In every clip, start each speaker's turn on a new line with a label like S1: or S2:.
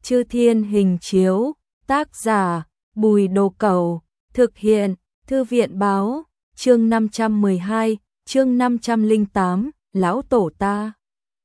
S1: Chư Thiên Hình Chiếu, tác giả, Bùi Đồ Cẩu, thực hiện, Thư viện Báo, chương 512, chương 508, Lão Tổ ta.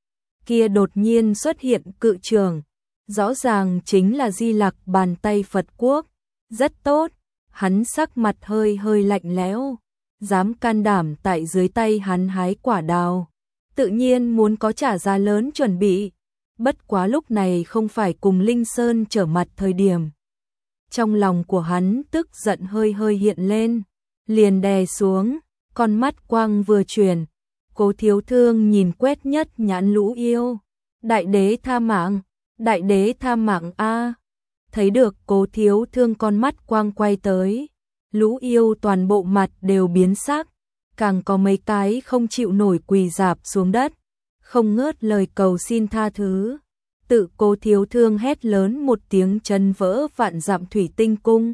S1: Kia đột nhiên xuất hiện cự trường, rõ ràng chính là Di Lặc bàn tay Phật Quốc, rất tốt, hắn sắc mặt hơi hơi lạnh lẽo, dám can đảm tại dưới tay hắn hái quả đào, tự nhiên muốn có trả giá lớn chuẩn bị. Bất quá lúc này không phải cùng Linh Sơn trở mặt thời điểm. Trong lòng của hắn tức giận hơi hơi hiện lên, liền đè xuống, con mắt quang vừa chuyển. Cố Thiếu Thương nhìn quét nhất nhãn Lũ Yêu. Đại đế tha mạng, đại đế tha mạng a. Thấy được Cố Thiếu Thương con mắt quang quay tới, Lũ Yêu toàn bộ mặt đều biến sắc, càng có mấy cái không chịu nổi quỳ rạp xuống đất, không ngớt lời cầu xin tha thứ. Tự Cố Thiếu Thương hét lớn một tiếng chấn vỡ vạn dặm thủy tinh cung.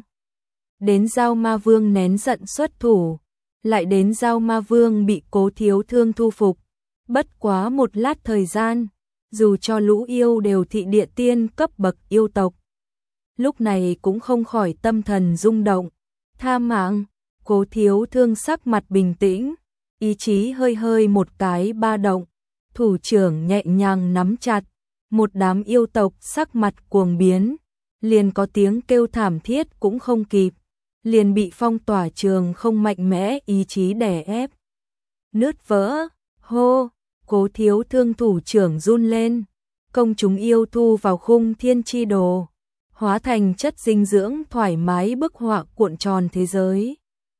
S1: Đến Giao Ma Vương nén giận xuất thủ, lại đến Giao Ma Vương bị Cố Thiếu Thương thu phục. Bất quá một lát thời gian, dù cho Lũ Yêu đều thị địa tiên cấp bậc yêu tộc, lúc này cũng không khỏi tâm thần rung động. Tha mạng, Cố Thiếu Thương sắc mặt bình tĩnh, ý chí hơi hơi một cái ba động, thủ trưởng nhẹ nhàng nắm chặt. Một đám yêu tộc sắc mặt cuồng biến, liền có tiếng kêu thảm thiết cũng không kịp, liền bị phong tỏa trường không mạnh mẽ ý chí đè ép. Nứt vỡ, hô, Cố Thiếu Thương thủ trưởng run lên, công chúng yêu thu vào khung thiên chi đồ, hóa thành chất dinh dưỡng thoải mái bức họa cuộn tròn thế giới.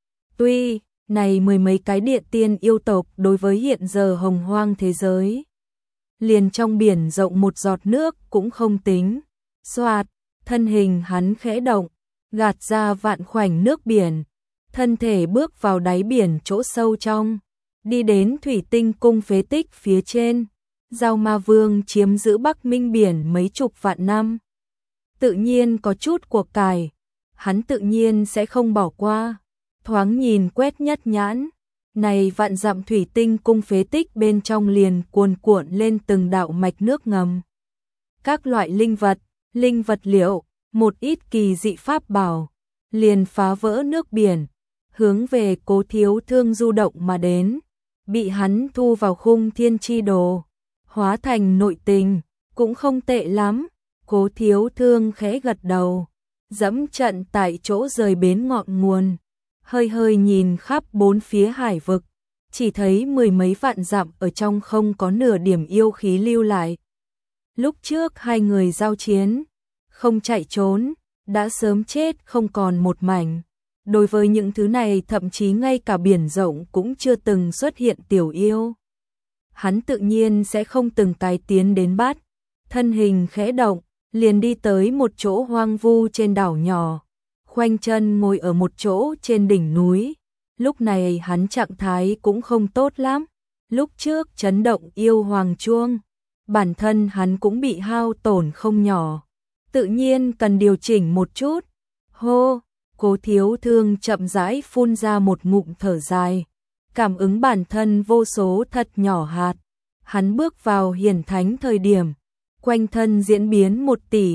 S1: Tuy, này mười mấy cái địa tiên yêu tộc đối với hiện giờ hồng hoang thế giới, liền trong biển rộng một giọt nước cũng không tính. Xoạt, thân hình hắn khẽ động, gạt ra vạn khoảnh nước biển, thân thể bước vào đáy biển chỗ sâu trong, đi đến thủy tinh cung phế tích phía trên. Giao Ma Vương chiếm giữ Bắc Minh biển mấy chục vạn năm, tự nhiên có chút của cải, hắn tự nhiên sẽ không bỏ qua. Thoáng nhìn quét nhất nhãn, này vạn dặm thủy tinh cung phế tích bên trong liền cuồn cuộn lên từng đạo mạch nước ngầm. Các loại linh vật liệu, một ít kỳ dị pháp bảo, liền phá vỡ nước biển, hướng về Cố Thiếu Thương du động mà đến, bị hắn thu vào khung thiên chi đồ, hóa thành nội tình, cũng không tệ lắm. Cố Thiếu Thương khẽ gật đầu, dẫm trận tại chỗ rời bến ngọn nguồn, hơi hơi nhìn khắp bốn phía hải vực, chỉ thấy mười mấy vạn dặm ở trong không có nửa điểm yêu khí lưu lại. Lúc trước hai người giao chiến, không chạy trốn, đã sớm chết không còn một mảnh. Đối với những thứ này thậm chí ngay cả biển rộng cũng chưa từng xuất hiện tiểu yêu, hắn tự nhiên sẽ không từng cái tiến đến bắt. Thân hình khẽ động, liền đi tới một chỗ hoang vu trên đảo nhỏ, khoanh chân ngồi ở một chỗ trên đỉnh núi. Lúc này hắn trạng thái cũng không tốt lắm. Lúc trước chấn động yêu hoàng chuông, bản thân hắn cũng bị hao tổn không nhỏ, tự nhiên cần điều chỉnh một chút. Hô, Cố Thiếu Thương chậm rãi phun ra một ngụm thở dài, cảm ứng bản thân vô số thật nhỏ hạt. Hắn bước vào hiển thánh thời điểm, quanh thân diễn biến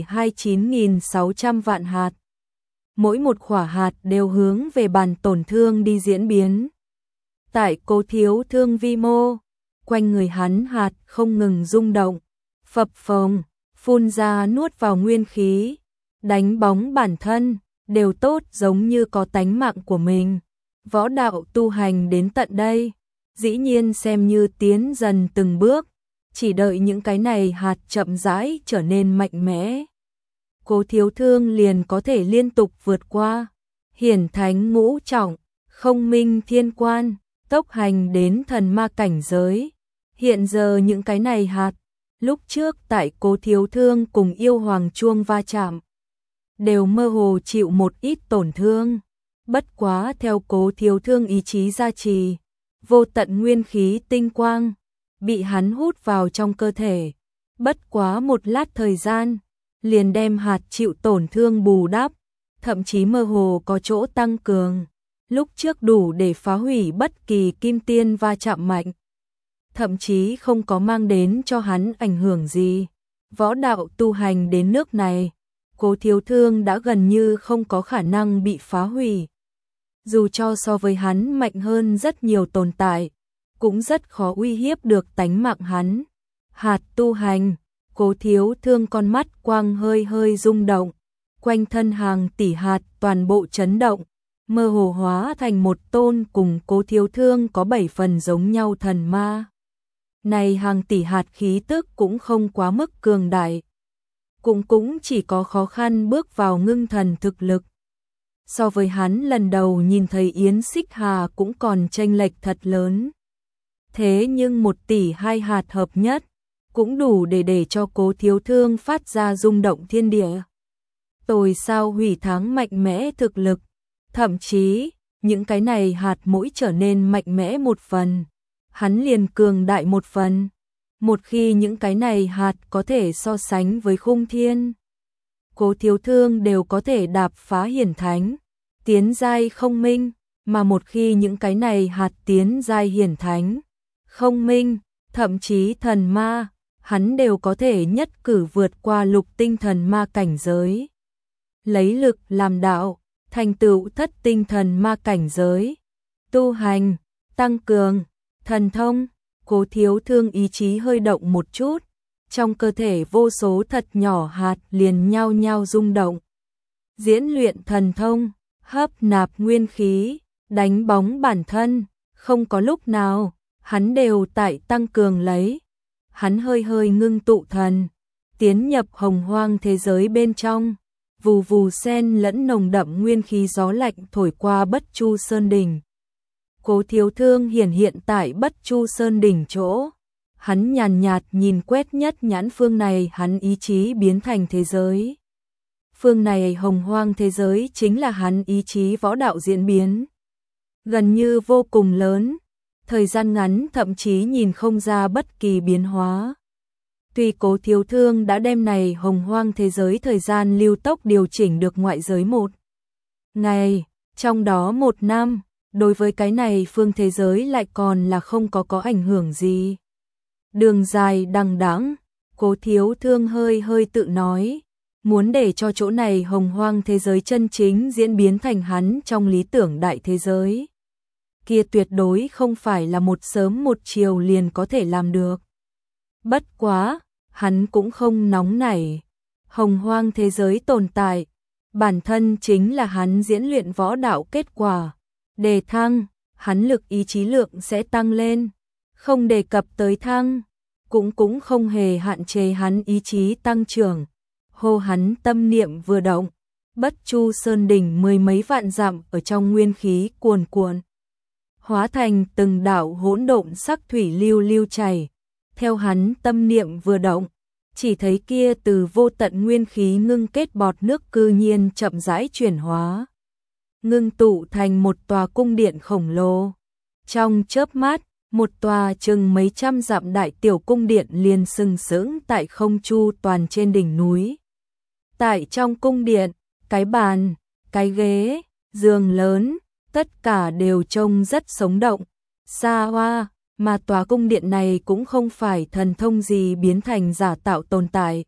S1: 1.029.600 vạn hạt. Mỗi một khỏa hạt đều hướng về bàn tổn thương đi diễn biến. Tại Cố Thiếu Thương vi mô, quanh người hắn hạt không ngừng rung động, phập phồng, phun ra nuốt vào nguyên khí, đánh bóng bản thân, đều tốt giống như có tánh mạng của mình. Võ đạo tu hành đến tận đây, dĩ nhiên xem như tiến dần từng bước, chỉ đợi những cái này hạt chậm rãi trở nên mạnh mẽ, Cố Thiếu Thương liền có thể liên tục vượt qua hiển thánh ngũ trọng, không minh thiên quan, tốc hành đến thần ma cảnh giới. Hiện giờ những cái này hạt, lúc trước tại Cố Thiếu Thương cùng yêu hoàng chuông va chạm, đều mơ hồ chịu một ít tổn thương. Bất quá theo Cố Thiếu Thương ý chí gia trì, vô tận nguyên khí tinh quang bị hắn hút vào trong cơ thể. Bất quá một lát thời gian, liền đem hạt chịu tổn thương bù đắp, thậm chí mơ hồ có chỗ tăng cường, lúc trước đủ để phá hủy bất kỳ kim tiên va chạm mạnh, thậm chí không có mang đến cho hắn ảnh hưởng gì. Võ đạo tu hành đến nước này, Cố Thiếu Thương đã gần như không có khả năng bị phá hủy. Dù cho so với hắn mạnh hơn rất nhiều tồn tại, cũng rất khó uy hiếp được tánh mạng hắn. Hạt tu hành, Cố Thiếu Thương con mắt quang hơi hơi rung động, quanh thân hàng tỷ hạt toàn bộ chấn động, mơ hồ hóa thành một tôn cùng Cố Thiếu Thương có 7 phần giống nhau thần ma. Này hàng tỷ hạt khí tức cũng không quá mức cường đại, cũng chỉ có khó khăn bước vào ngưng thần thực lực. So với hắn lần đầu nhìn thấy Yến Xích Hà cũng còn chênh lệch thật lớn. Thế nhưng 1 tỷ 2 hạt hợp nhất cũng đủ để cho Cố Thiếu Thương phát ra rung động thiên địa. Tôi sao hủy thắng mạnh mẽ thực lực, thậm chí những cái này hạt mỗi trở nên mạnh mẽ một phần, hắn liền cường đại một phần. Một khi những cái này hạt có thể so sánh với khung thiên, Cố Thiếu Thương đều có thể đạp phá hiển thánh, tiến giai không minh, mà một khi những cái này hạt tiến giai hiển thánh, không minh, thậm chí thần ma, hắn đều có thể nhất cử vượt qua lục tinh thần ma cảnh giới. Lấy lực làm đạo, thành tựu thất tinh thần ma cảnh giới. Tu hành, tăng cường, thần thông. Cố Thiếu Thương ý chí hơi động một chút, trong cơ thể vô số thật nhỏ hạt liền nhao nhao rung động. Diễn luyện thần thông, hấp nạp nguyên khí, đánh bóng bản thân, không có lúc nào, hắn đều tại tăng cường lấy. Hắn hơi hơi ngưng tụ thần, tiến nhập hồng hoang thế giới bên trong, vù vù sen lẫn nồng đậm nguyên khí gió lạnh thổi qua Bất Chu Sơn đỉnh. Cố Thiếu Thương hiện tại Bất Chu Sơn đỉnh chỗ, hắn nhàn nhạt nhìn quét nhất nhãn phương này, hắn ý chí biến thành thế giới. Phương này hồng hoang thế giới chính là hắn ý chí võ đạo diễn biến. Gần như vô cùng lớn, thời gian ngắn thậm chí nhìn không ra bất kỳ biến hóa. Tuy Cố Thiếu Thương đã đem này hồng hoang thế giới thời gian lưu tốc điều chỉnh được ngoại giới 1 ngày, trong đó 1 năm, đối với cái này phương thế giới lại còn là không có ảnh hưởng gì. Đường dài đằng đẵng, Cố Thiếu Thương hơi hơi tự nói, muốn để cho chỗ này hồng hoang thế giới chân chính diễn biến thành hắn trong lý tưởng đại thế giới. Kia tuyệt đối không phải là một sớm một chiều liền có thể làm được. Bất quá, hắn cũng không nóng nảy. Hồng hoang thế giới tồn tại, bản thân chính là hắn diễn luyện võ đạo kết quả. Đề thăng, hắn lực ý chí lượng sẽ tăng lên. Không đề cập tới thăng, cũng không hề hạn chế hắn ý chí tăng trưởng. Hô hắn tâm niệm vừa động, Bất Chu Sơn đỉnh 10 mấy vạn dặm ở trong nguyên khí cuồn cuộn, hóa thành từng đạo hỗn độn sắc thủy lưu lưu chảy. Theo hắn tâm niệm vừa động, chỉ thấy kia từ vô tận nguyên khí ngưng kết bọt nước cư nhiên chậm rãi chuyển hóa, ngưng tụ thành một tòa cung điện khổng lồ. Trong chớp mắt, một tòa chừng mấy trăm dặm đại tiểu cung điện liền sừng sững tại không chu toàn trên đỉnh núi. Tại trong cung điện, cái bàn, cái ghế, giường lớn, tất cả đều trông rất sống động, xa hoa, mà tòa cung điện này cũng không phải thần thông gì biến thành giả tạo tồn tại,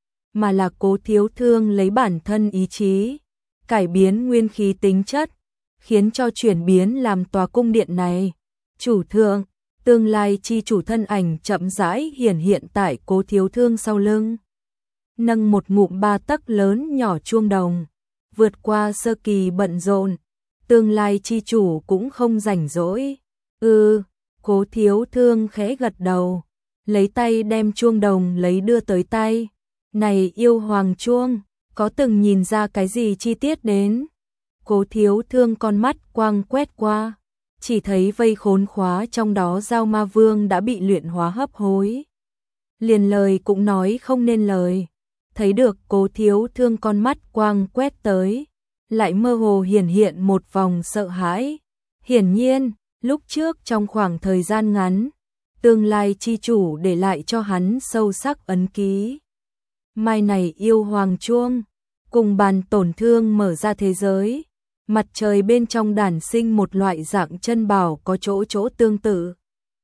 S1: mà là Cố Thiếu Thương lấy bản thân ý chí, cải biến nguyên khí tính chất, khiến cho chuyển biến làm tòa cung điện này. Chủ thượng, tương lai chi chủ thân ảnh chậm rãi hiện tại Cố Thiếu Thương sau lưng. Nâng một ngụm 3 tấc lớn nhỏ chuông đồng, vượt qua sơ kỳ bận rộn, tương lai chi chủ cũng không rảnh rỗi. Cố Thiếu Thương khẽ gật đầu, lấy tay đem chuông đồng lấy đưa tới tay. Này yêu hoàng chuông, có từng nhìn ra cái gì chi tiết đến? Cố Thiếu Thương con mắt quang quét qua, chỉ thấy vây khốn khóa trong đó Giao Ma Vương đã bị luyện hóa hấp hối. Liền lời cũng nói không nên lời. Thấy được Cố Thiếu Thương con mắt quang quét tới, lại mơ hồ hiện một vòng sợ hãi. Hiển nhiên, lúc trước trong khoảng thời gian ngắn, tương lai chi chủ để lại cho hắn sâu sắc ấn ký. Mai này yêu hoàng chuông, cùng bàn tổn thương mở ra thế giới, mặt trời bên trong đản sinh một loại dạng chân bảo có chỗ tương tự.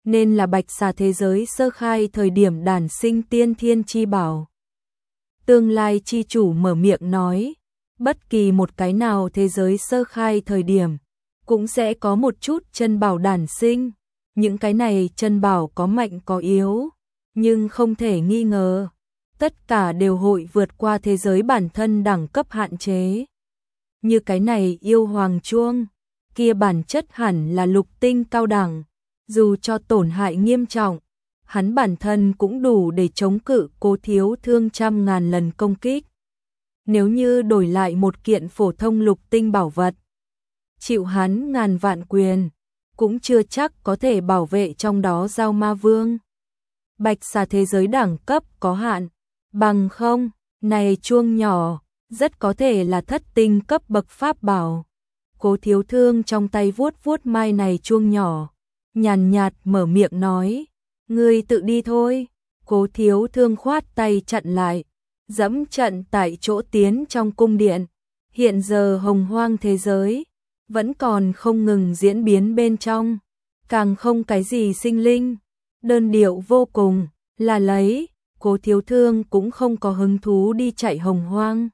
S1: nên là bạch xà thế giới sơ khai thời điểm đản sinh tiên thiên chi bảo. Tương lai chi chủ mở miệng nói, bất kỳ một cái nào thế giới sơ khai thời điểm, cũng sẽ có một chút chân bảo đản sinh. Những cái này chân bảo có mạnh có yếu, nhưng không thể nghi ngờ, tất cả đều hội vượt qua thế giới bản thân đẳng cấp hạn chế. Như cái này yêu hoàng chuông, kia bản chất hẳn là lục tinh cao đẳng, dù cho tổn hại nghiêm trọng, hắn bản thân cũng đủ để chống cự Cố Thiếu Thương trăm ngàn lần công kích. Nếu như đổi lại một kiện phổ thông lục tinh bảo vật, chịu hắn ngàn vạn quyền, cũng chưa chắc có thể bảo vệ trong đó Dao Ma Vương. Bạch xà thế giới đẳng cấp có hạn, bằng không, này chuông nhỏ, rất có thể là thất tinh cấp bậc pháp bảo. Cố Thiếu Thương trong tay vuốt vuốt mai này chuông nhỏ, nhàn nhạt mở miệng nói, ngươi tự đi thôi. Cố Thiếu Thương khoát tay chặn lại, dẫm trận tại chỗ tiến trong cung điện. Hiện giờ hồng hoang thế giới vẫn còn không ngừng diễn biến bên trong, càng không cái gì sinh linh, đơn điệu vô cùng, là lấy, Cố Thiếu Thương cũng không có hứng thú đi chạy hồng hoang.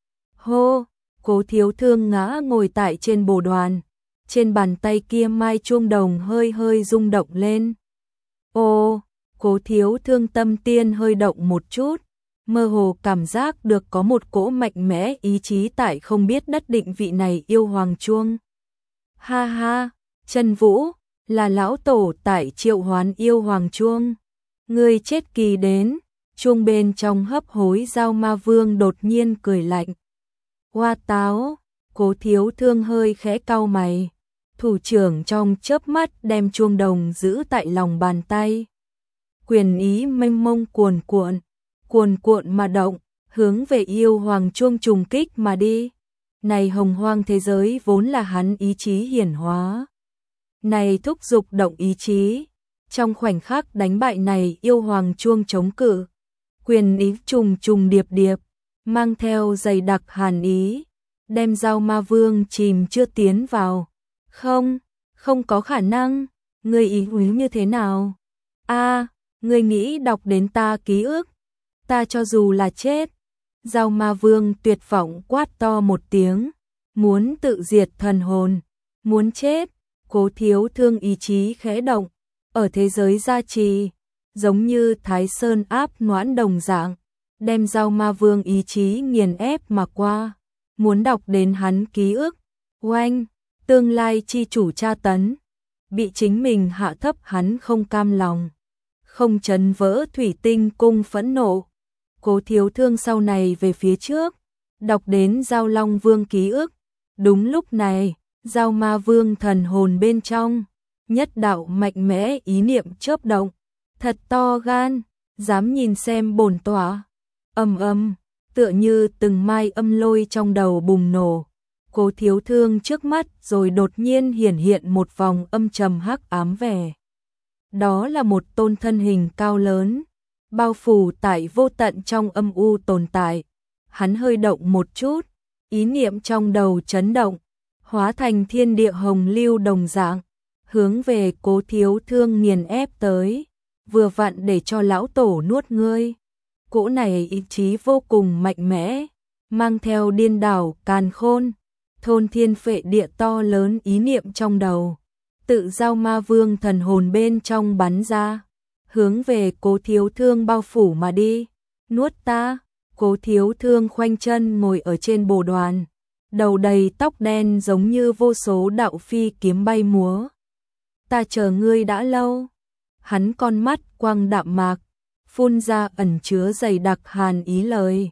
S1: Hô, Cố Thiếu Thương ngã ngồi tại trên bồ đoàn, trên bàn tay kia mai chuông đồng hơi hơi rung động lên. Ô, Cố Thiếu Thương tâm tiên hơi động một chút, mơ hồ cảm giác được có một cỗ mạnh mẽ ý chí tại không biết đất định vị này yêu hoàng chuông. Ha ha, Trần Vũ, là lão tổ tại triệu hoán yêu hoàng chuông. Ngươi chết kỳ đến, chuông bên trong hấp hối Dao Ma Vương đột nhiên cười lạnh. Hoa táo, Cố Thiếu Thương hơi khẽ cau mày, thủ trưởng trong chớp mắt đem chuông đồng giữ tại lòng bàn tay. Quyền ý mênh mông cuồn cuộn mà động, hướng về yêu hoàng chuông trùng kích mà đi. Này hồng hoang thế giới vốn là hắn ý chí hiển hóa. Này thúc dục động ý chí, trong khoảnh khắc đánh bại này yêu hoàng chuông chống cự. Quyền ý trùng trùng điệp điệp, mang theo dày đặc hàn ý, đem Dao Ma Vương chìm chưa tiến vào. Không có khả năng, ngươi ý như thế nào? Ngươi nghĩ đọc đến ta ký ức, ta cho dù là chết. Dao Ma Vương tuyệt vọng quát to một tiếng, muốn tự diệt thần hồn, muốn chết. Cố Thiếu Thương ý chí khẽ động, ở thế giới gia trì, giống như Thái Sơn áp noãn đồng dạng, đem Dao Ma Vương ý chí nghiền ép mà qua, muốn đọc đến hắn ký ức. Oanh, tương lai chi chủ tra tấn, bị chính mình hạ thấp hắn không cam lòng, không chấn vỡ thủy tinh cung phẫn nộ. Cố Thiếu Thương sau này về phía trước, đọc đến Dao Long Vương ký ức. Đúng lúc này, Dao Ma Vương thần hồn bên trong, nhất đạo mạnh mẽ ý niệm chớp động, thật to gan, dám nhìn xem bổn tọa. Ầm, tựa như từng mai âm lôi trong đầu bùng nổ. Cố Thiếu Thương trước mắt rồi đột nhiên hiển hiện một vòng âm trầm hắc ám vẻ. Đó là một tôn thân hình cao lớn, bao phủ tại vô tận trong âm u tồn tại. Hắn hơi động một chút, ý niệm trong đầu chấn động, hóa thành thiên địa hồng lưu đồng dạng, hướng về Cố Thiếu Thương nghiền ép tới, vừa vặn để cho lão tổ nuốt ngươi. Cỗ này ý chí vô cùng mạnh mẽ, mang theo điên đảo càn khôn, thôn thiên phệ địa to lớn ý niệm trong đầu, tự Dao Ma Vương thần hồn bên trong bắn ra, hướng về Cố Thiếu Thương bao phủ mà đi. Nuốt ta. Cố Thiếu Thương khoanh chân ngồi ở trên bồ đoàn, đầu đầy tóc đen giống như vô số đạo phi kiếm bay múa. Ta chờ ngươi đã lâu. Hắn con mắt quang đạm mạc, phun ra ẩn chứa dày đặc hàn ý lời.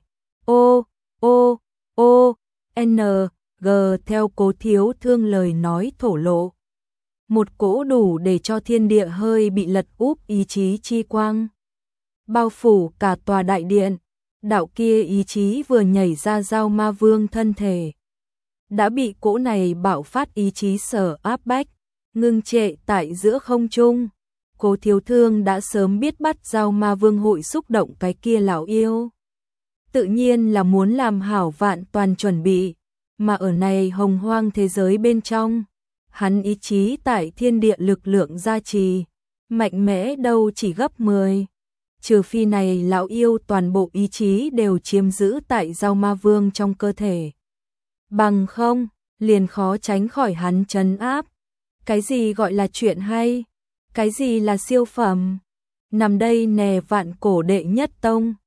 S1: G theo Cố Thiếu Thương lời nói thổ lộ. Một cỗ đủ để cho thiên địa hơi bị lật úp ý chí chi quang, bao phủ cả tòa đại điện. Đạo kia ý chí vừa nhảy ra Dao Ma Vương thân thể, đã bị cỗ này bạo phát ý chí sở áp bách, ngưng trệ tại giữa không trung. Cố Thiếu Thương đã sớm biết bắt Dao Ma Vương hội xúc động cái kia lão yêu, tự nhiên là muốn làm hảo vạn toàn chuẩn bị, mà ở này hồng hoang thế giới bên trong, hắn ý chí tại thiên địa lực lượng gia trì, mạnh mẽ đâu chỉ gấp 10. Trừ phi này lão yêu toàn bộ ý chí đều chiếm giữ tại Dao Ma Vương trong cơ thể. Bằng không, liền khó tránh khỏi hắn trấn áp. Cái gì gọi là chuyện hay? Cái gì là siêu phẩm? Nằm đây nè vạn cổ đệ nhất tông.